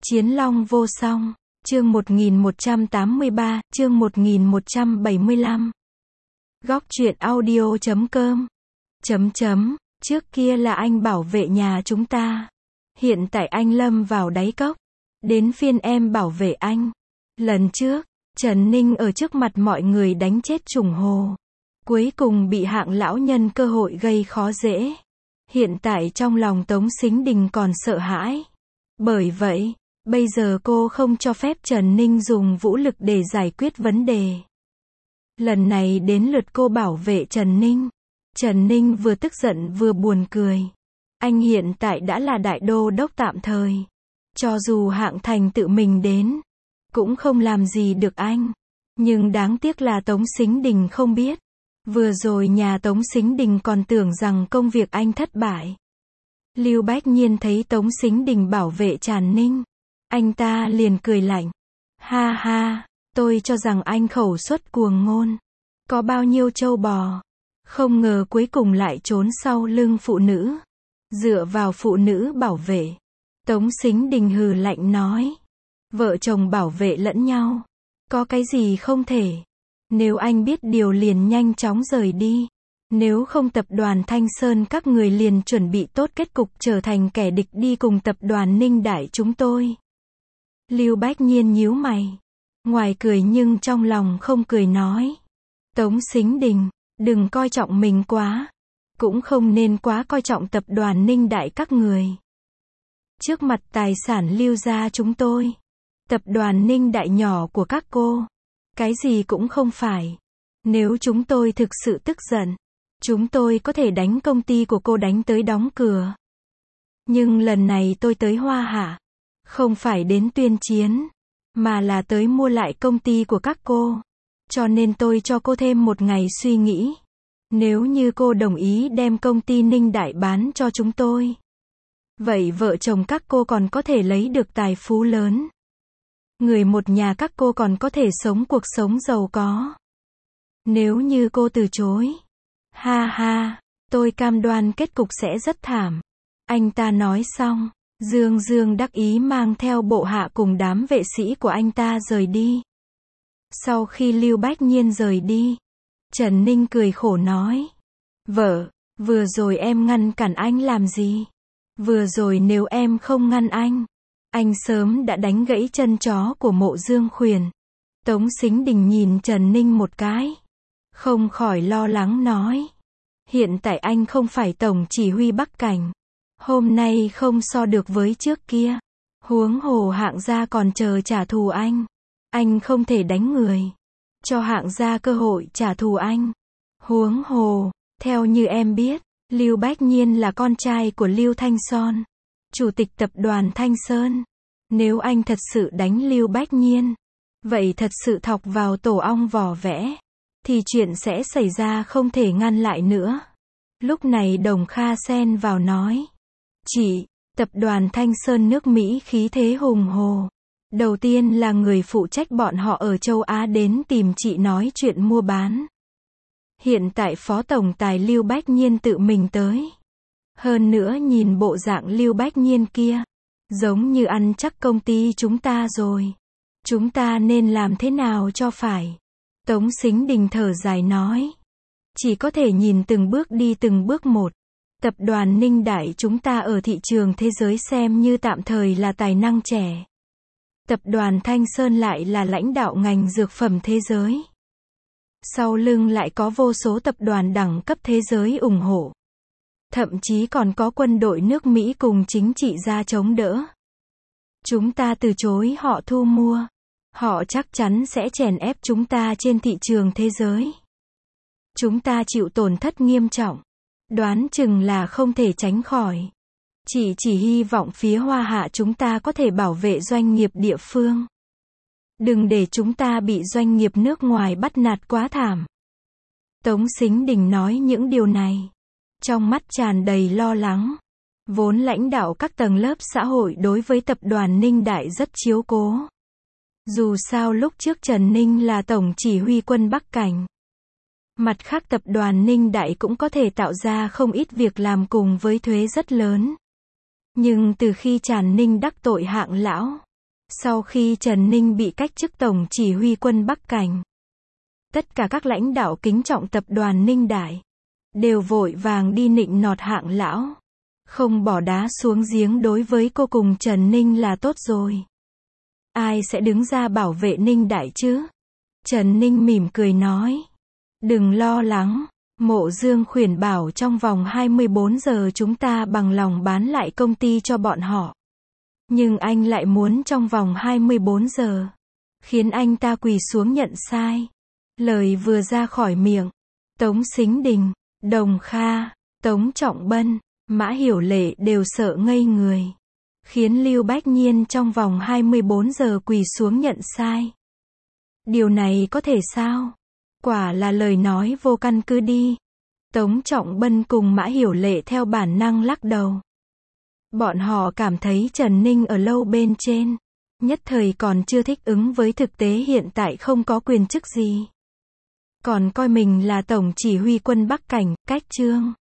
Chiến Long vô song, chương 1183, chương 1175. Góc truyện audio.com. Trước kia là anh bảo vệ nhà chúng ta. Hiện tại anh lâm vào đáy cốc. Đến phiên em bảo vệ anh. Lần trước, Trần Ninh ở trước mặt mọi người đánh chết Trùng Hồ. Cuối cùng bị Hạng lão nhân cơ hội gây khó dễ. Hiện tại trong lòng Tống Sính Đình còn sợ hãi. Bởi vậy, bây giờ cô không cho phép Trần Ninh dùng vũ lực để giải quyết vấn đề. Lần này đến lượt cô bảo vệ Trần Ninh. Trần Ninh vừa tức giận vừa buồn cười. Anh hiện tại đã là đại đô đốc tạm thời. Cho dù Hạng Thành tự mình đến, cũng không làm gì được anh. Nhưng đáng tiếc là Tống Sính Đình không biết. Vừa rồi nhà Tống Sính Đình còn tưởng rằng công việc anh thất bại. Lưu Bách Nhiên thấy Tống Sính Đình bảo vệ Trần Ninh. Anh ta liền cười lạnh. Ha ha, tôi cho rằng anh khẩu suất cuồng ngôn. Có bao nhiêu trâu bò. Không ngờ cuối cùng lại trốn sau lưng phụ nữ. Dựa vào phụ nữ bảo vệ. Tống Sính Đình hừ lạnh nói. Vợ chồng bảo vệ lẫn nhau. Có cái gì không thể. Nếu anh biết điều liền nhanh chóng rời đi. Nếu không tập đoàn Thanh Sơn các người liền chuẩn bị tốt kết cục trở thành kẻ địch đi cùng tập đoàn Ninh Đại chúng tôi. Lưu Bách Nhiên nhíu mày. Ngoài cười nhưng trong lòng không cười nói. Tống Sính Đình, đừng coi trọng mình quá. Cũng không nên quá coi trọng tập đoàn Ninh Đại các người. Trước mặt tài sản Lưu gia chúng tôi. Tập đoàn Ninh Đại nhỏ của các cô. Cái gì cũng không phải. Nếu chúng tôi thực sự tức giận, chúng tôi có thể đánh công ty của cô đánh tới đóng cửa. Nhưng lần này tôi tới Hoa Hạ. Không phải đến tuyên chiến. Mà là tới mua lại công ty của các cô. Cho nên tôi cho cô thêm một ngày suy nghĩ. Nếu như cô đồng ý đem công ty Ninh Đại bán cho chúng tôi. Vậy vợ chồng các cô còn có thể lấy được tài phú lớn. Người một nhà các cô còn có thể sống cuộc sống giàu có. Nếu như cô từ chối. Ha ha, tôi cam đoan kết cục sẽ rất thảm. Anh ta nói xong. Dương Dương đắc ý mang theo bộ hạ cùng đám vệ sĩ của anh ta rời đi. Sau khi Lưu Bách Nhiên rời đi, Trần Ninh cười khổ nói. Vợ, vừa rồi em ngăn cản anh làm gì? Vừa rồi nếu em không ngăn anh sớm đã đánh gãy chân chó của Mộ Dương Khuyển. Tống Sính Đình nhìn Trần Ninh một cái. Không khỏi lo lắng nói. Hiện tại anh không phải tổng chỉ huy Bắc Cảnh. Hôm nay không so được với trước kia. Huống hồ Hạng gia còn chờ trả thù anh. Anh không thể đánh người. Cho Hạng gia cơ hội trả thù anh. Huống hồ, theo như em biết, Lưu Bách Nhiên là con trai của Lưu Thanh Son, chủ tịch tập đoàn Thanh Sơn. Nếu anh thật sự đánh Lưu Bách Nhiên, vậy thật sự thọc vào tổ ong vỏ vẽ, thì chuyện sẽ xảy ra không thể ngăn lại nữa. Lúc này Đồng Kha xen vào nói. Chị, tập đoàn Thanh Sơn nước Mỹ khí thế hùng hồ. Đầu tiên là người phụ trách bọn họ ở châu Á đến tìm chị nói chuyện mua bán. Hiện tại Phó Tổng Tài Lưu Bách Nhiên tự mình tới. Hơn nữa nhìn bộ dạng Lưu Bách Nhiên kia, giống như ăn chắc công ty chúng ta rồi. Chúng ta nên làm thế nào cho phải? Tống Sính Đình thở dài nói. Chỉ có thể nhìn từng bước đi từng bước một. Tập đoàn Ninh Đại chúng ta ở thị trường thế giới xem như tạm thời là tài năng trẻ. Tập đoàn Thanh Sơn lại là lãnh đạo ngành dược phẩm thế giới. Sau lưng lại có vô số tập đoàn đẳng cấp thế giới ủng hộ. Thậm chí còn có quân đội nước Mỹ cùng chính trị gia chống đỡ. Chúng ta từ chối họ thu mua. Họ chắc chắn sẽ chèn ép chúng ta trên thị trường thế giới. Chúng ta chịu tổn thất nghiêm trọng. Đoán chừng là không thể tránh khỏi. Chị chỉ hy vọng phía Hoa Hạ chúng ta có thể bảo vệ doanh nghiệp địa phương. Đừng để chúng ta bị doanh nghiệp nước ngoài bắt nạt quá thảm. Tống Sính Đình nói những điều này. Trong mắt tràn đầy lo lắng. Vốn lãnh đạo các tầng lớp xã hội đối với tập đoàn Ninh Đại rất chiếu cố. Dù sao lúc trước Trần Ninh là tổng chỉ huy quân Bắc Cảnh. Mặt khác tập đoàn Ninh Đại cũng có thể tạo ra không ít việc làm cùng với thuế rất lớn. Nhưng từ khi Trần Ninh đắc tội Hạng lão, Sau khi Trần Ninh bị cách chức tổng chỉ huy quân Bắc Cảnh, tất cả các lãnh đạo kính trọng tập đoàn Ninh Đại đều vội vàng đi nịnh nọt Hạng lão. Không bỏ đá xuống giếng đối với cô cùng Trần Ninh là tốt rồi. Ai sẽ đứng ra bảo vệ Ninh Đại chứ? Trần Ninh mỉm cười nói. Đừng lo lắng. Mộ Dương khuyển bảo trong vòng 24 giờ chúng ta bằng lòng bán lại công ty cho bọn họ. Nhưng anh lại muốn trong vòng 24 giờ. Khiến anh ta quỳ xuống nhận sai. Lời vừa ra khỏi miệng. Tống Sính Đình, Đồng Kha, Tống Trọng Bân, Mã Hiểu Lệ đều sợ ngây người. Khiến Lưu Bách Nhiên trong vòng 24 giờ quỳ xuống nhận sai. Điều này có thể sao? Quả là lời nói vô căn cứ đi. Tống Trọng Bân cùng Mã Hiểu Lệ theo bản năng lắc đầu. Bọn họ cảm thấy Trần Ninh ở lâu bên trên. Nhất thời còn chưa thích ứng với thực tế hiện tại không có quyền chức gì. Còn coi mình là tổng chỉ huy quân Bắc Cảnh, cách chương.